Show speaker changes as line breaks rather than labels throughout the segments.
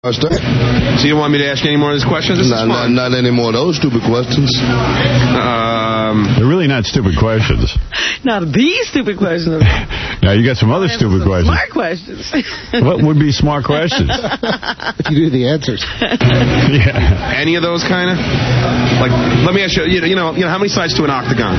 So you want me to ask any more of these questions?
Not any more of those stupid questions.
They're really not stupid questions.
Not these stupid questions.
Now, you got some other stupid questions.
Smart questions.
What would be smart questions?
If you do the answers.
Yeah.
Any of those kind of? Like, let me ask you, you know, how many sides to an octagon?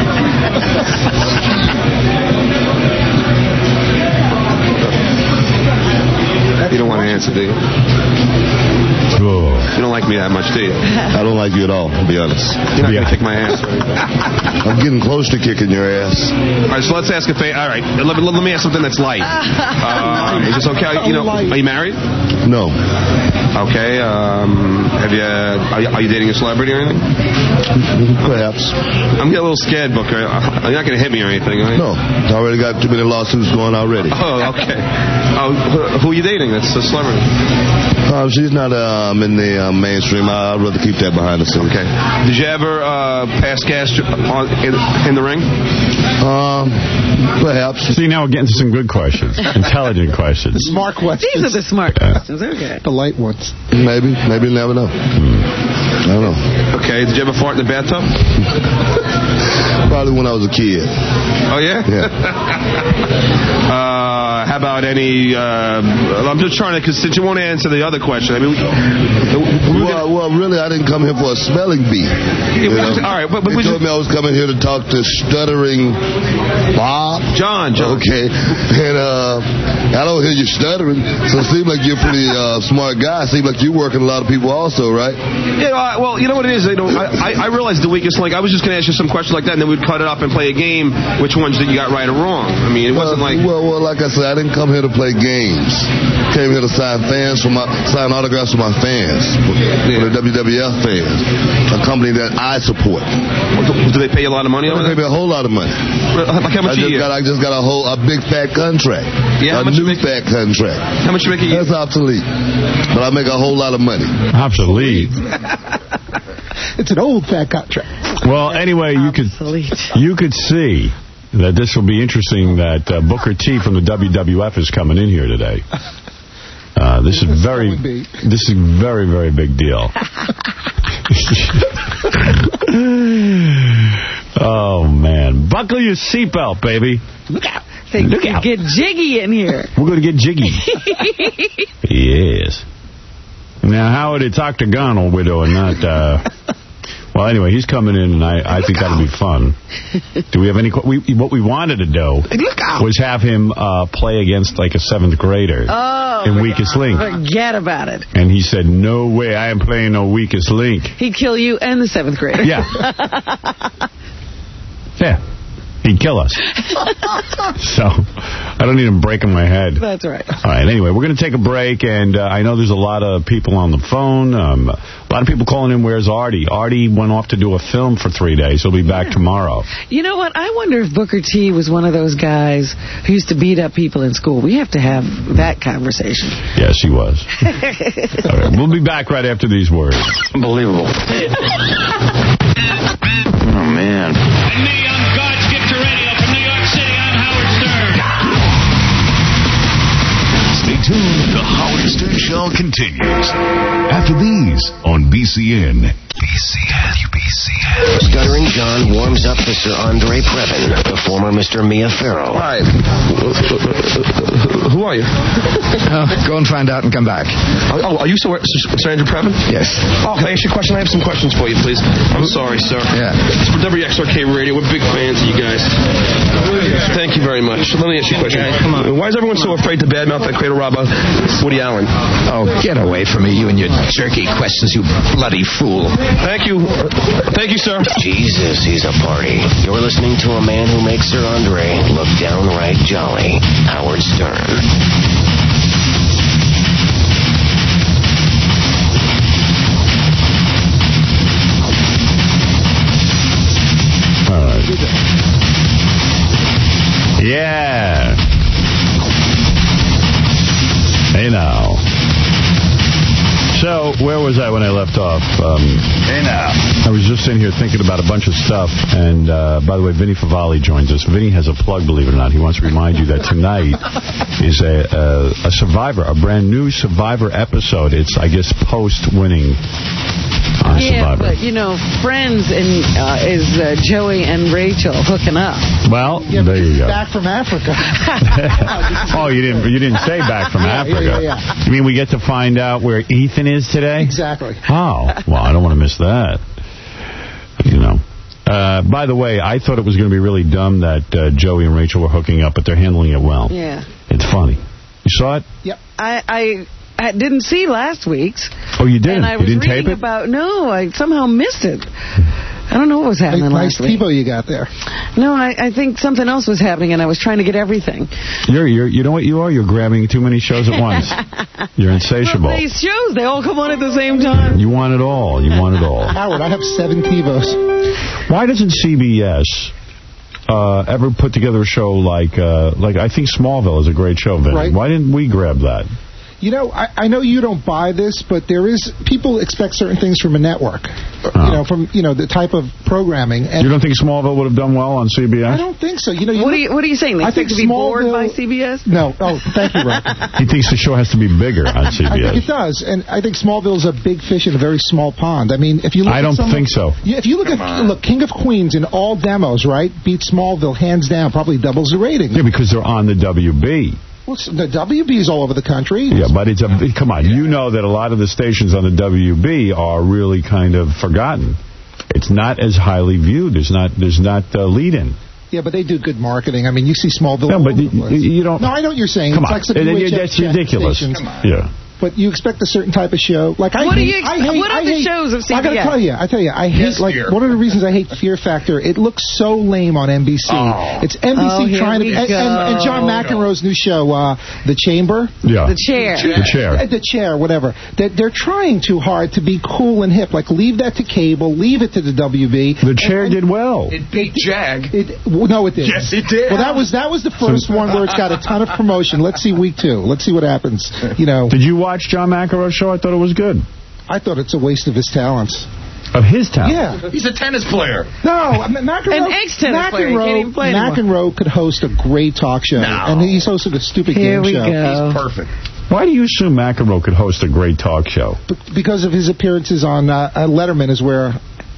You don't want to answer, do you?
Cool.
You don't like me that much, do you?
I don't like you at all, to be honest.
You're not going to kick my ass.
I'm getting close to kicking your ass.
All right, so let's ask a favor. All right, let me ask something that's light. Is this okay? You know, are you married?
No.
Okay. Are you dating a celebrity or anything?
Perhaps.
I'm getting a little scared, Booker. You're not going to hit me or anything, right?
No. I already got too many lawsuits going already.
Oh, okay. Who are you dating? That's a celebrity.
She's not in the mainstream. I'd rather keep that behind the scenes.
Okay. Did you ever pass gas in the ring?
Perhaps.
See, now we're getting to some good questions. Intelligent questions.
Smart questions.
These are the smart questions. Okay.
The light ones.
Maybe. Maybe you never know. I don't know.
Okay. Did you ever fart in the bathtub?
Probably when I was a kid.
Oh, yeah?
Yeah.
How about any... I'm just trying to... Because since you won't answer the other question, I mean...
Well, really, I didn't come here for a spelling bee.
All right, but
they told me I was coming here to talk to stuttering Bob.
John.
Okay. And I don't hear you stuttering, so it seems like you're a pretty smart guy. It seems like you're working a lot of people also, right?
Yeah, well, you know what it is? I realized the weakest link. I was just going to ask you some questions like that, and then we'd cut it up and play a game, which ones that you got right or wrong. I mean, it wasn't like...
Well, like I said, I didn't come here to play games. Came here to sign autographs for my fans, for the WWF fans, a company that I support.
Do they pay you a lot of money over there?
They pay me a whole lot of money.
Like how much a year?
I just got a big fat contract.
Yeah,
a new fat contract.
How much you make a year?
That's obsolete. But I make a whole lot of money.
Obsolete?
It's an old fat contract.
Well, anyway, you could see that this will be interesting that Booker T from the WWF is coming in here today. This is very, very big deal. Oh, man. Buckle your seatbelt, baby.
Look out. Look out. Get jiggy in here.
We're going to get jiggy. Yes. Now, Howard, it's octagonal we're doing, not... Well, anyway, he's coming in, and I think that'll be fun. Do we have any... What we wanted to do was have him play against, like, a 7th grader in Weakest Link.
Forget about it.
And he said, no way, I am playing no Weakest Link.
He'd kill you and the 7th grader.
Yeah. Yeah. He'd kill us. So, I don't need him breaking my head.
That's right.
All right, anyway, we're going to take a break, and I know there's a lot of people on the phone. A lot of people calling in, where's Artie? Artie went off to do a film for 3 days. He'll be back tomorrow. You
know what? I wonder if Booker T was one of those guys who used to beat up people in school. We have to have that conversation.
Yes, he was. All right, we'll be back right after these words.
Unbelievable. Oh, man.
And me on God's Gift to Radio from New York City, I'm Howard Stern.
Stay tuned. The Howard Stern Show continues after these on BCN. BCN.
Stuttering John warms up Mr. Andre Previn, the former Mr. Mia Farrow.
Hi. Who are you?
Go and find out and come back.
Oh, are you Sir Andrew Previn?
Yes.
Oh, can I ask you a question? I have some questions for you, please. I'm sorry, sir.
Yeah.
It's for WXRK Radio. We're big fans of you guys. Thank you very much. Let me ask you a question.
Come on.
Why is everyone so afraid to badmouth that cradle robber, Woody Allen?
Oh, get away from me, you and your jerky questions, you bloody fool.
Thank you. Thank you, sir.
Jesus, he's a party. You're listening to a man who makes Sir Andre look downright jolly. Howard Stern.
All right. Yeah. Hey, now. So, where was I when I left off?
Hey, now.
I was just in here thinking about a bunch of stuff. And, by the way, Vinny Favale joins us. Vinny has a plug, believe it or not. He wants to remind you that tonight is a Survivor, a brand new Survivor episode. It's, I guess, post-winning on Survivor.
But, Friends is Joey and Rachel hooking up.
Well, there you go.
Back from Africa.
Oh, you didn't say back from Africa.
Yeah.
You mean we get to find out where Ethan is today?
Exactly.
Oh, well, I don't want to miss that. By the way, I thought it was going to be really dumb that Joey and Rachel were hooking up, but they're handling it well.
Yeah.
It's funny. You saw it?
Yep.
I didn't see last week's.
Oh, you didn't?
And I was
you didn't
reading
tape it?
No, I somehow missed it. I don't know what was happening
nice
last week.
TiVo you got there.
No, I think something else was happening, and I was trying to get everything.
You know what you are? You're grabbing too many shows at once. You're insatiable.
Well, these shows, they all come on at the same time.
You want it all. You want it all.
Howard, I have 7 TiVos.
Why doesn't CBS ever put together a show like I think Smallville is a great show, Vinny.
Right.
Why didn't we grab that?
I know you don't buy this, but people expect certain things from a network. From the type of programming. And
you don't think Smallville would have done well on CBS?
I don't think so.
What are you saying? They think to be bored by CBS?
No. Oh, thank you, Rob.
He thinks the show has to be bigger on CBS.
I think it does, and I think Smallville's a big fish in a very small pond. I mean, if you look
I don't think so.
If you look King of Queens in all demos, right, beats Smallville hands down, probably doubles the rating.
Yeah, because they're on the WB.
Well, the WB is all over the country.
Yeah, but come on. You know that a lot of the stations on the WB are really kind of forgotten. It's not as highly viewed. There's not lead-in.
Yeah, but they do good marketing. I mean, you see Smallville.
No, but you don't.
No, I know what you're saying.
Come
it's
on,
like
that's ridiculous.
Stations.
Yeah.
But you expect a certain type of show. Like what
are the shows of CBS?
I tell you, I hate one of the reasons I hate Fear Factor. It looks so lame on NBC.
Oh.
It's NBC trying to and John McEnroe's new show, The Chamber.
Yeah.
The Chair.
The Chair, whatever. They're trying too hard to be cool and hip. Like leave that to cable, leave it to the WB.
The Chair did well.
It beat Jag.
No, it did.
Yes, it did.
Well, that was the first one where it's got a ton of promotion. Let's see week 2. Let's see what happens.
Did you watch John McEnroe's show? I thought it was good.
I thought it's a waste of his talents.
Of his talent?
Yeah.
He's a tennis player.
No, McEnroe.
An ex-tennis player. He can't even play anymore.
McEnroe could host a great talk show.
No.
And he's hosted a stupid game show.
Go.
He's perfect.
Why do you assume McEnroe could host a great talk show?
Because of his appearances on Letterman is where,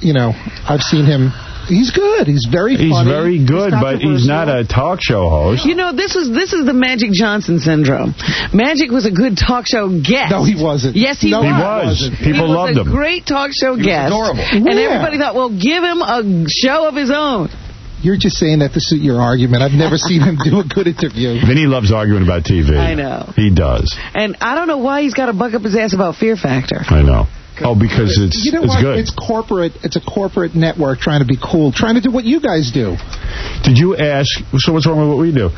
I've seen him. He's good. He's very funny.
He's very good, but he's not a talk show host.
This is the Magic Johnson syndrome. Magic was a good talk show guest.
No, he wasn't.
Yes, he was.
He was. People loved him.
He was a great talk show guest.
Adorable.
And everybody thought, well, give him a show of his own.
You're just saying that to suit your argument. I've never seen him do a good interview.
Vinny loves arguing about TV.
I know.
He does.
And I don't know why he's got to buck up his ass about Fear Factor.
I know. Oh, because it's good.
It's corporate. It's a corporate network trying to be cool, trying to do what you guys do.
Did you ask? So what's wrong with what we do?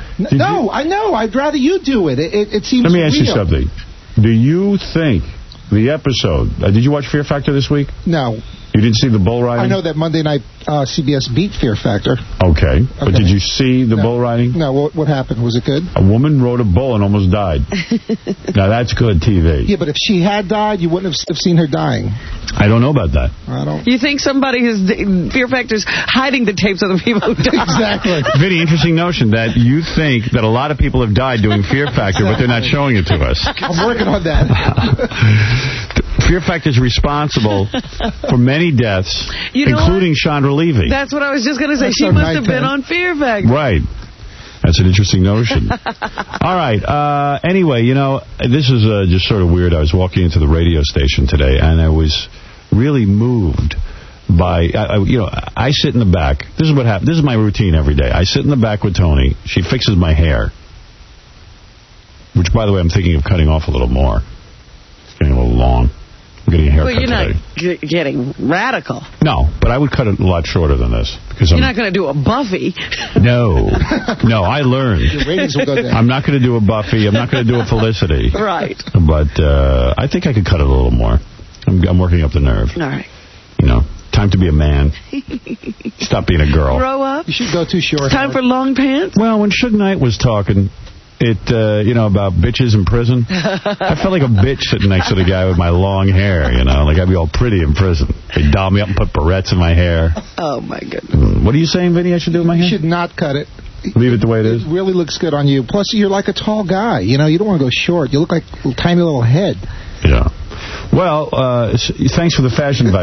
I know. I'd rather you do it. It seems.
Let me ask you
real.
something. Do you think the episode? Did you watch Fear Factor this week?
No.
You didn't see the bull riding?
I know that Monday night CBS beat Fear Factor.
Okay. But did you see the bull riding?
No. What happened? Was it good?
A woman rode a bull and almost died. Now, that's good TV.
Yeah, but if she had died, you wouldn't have seen her dying.
I don't know about that.
I don't.
You think somebody Fear Factor's hiding the tapes of the people who died?
Exactly.
Very interesting notion that you think that a lot of people have died doing Fear Factor, but they're not showing it to us.
I'm working on that.
Fear Factor is responsible for many deaths, including Chandra Levy.
That's what I was just going to say. She must have been on Fear Factor.
Right. That's an interesting notion. All right. Anyway, this is just sort of weird. I was walking into the radio station today, and I was really moved by, I sit in the back. This is what happens. This is my routine every day. I sit in the back with Tony. She fixes my hair, which, by the way, I'm thinking of cutting off a little more. It's getting a little long. I'm getting a haircut
today. Well,
you're
not getting radical.
No, but I would cut it a lot shorter than this. Because
you're not going to do a Buffy.
No. No, I learned.
Your ratings will go down.
I'm not going to do a Buffy. I'm not going to do a Felicity.
Right.
But I think I could cut it a little more. I'm working up the nerve.
All right.
Time to be a man. Stop being a girl.
Grow up.
You should go too short.
Time for long pants.
Well, when Suge Knight was talking, about bitches in prison. I felt like a bitch sitting next to the guy with my long hair, like I'd be all pretty in prison. They doll me up and put barrettes in my hair.
Oh, my goodness.
What are you saying, Vinny, I should do with my hair?
You should not cut it.
Leave it the way it is?
It really looks good on you. Plus, you're like a tall guy. You don't want to go short. You look like a tiny little head.
Yeah. Well, thanks for the fashion advice.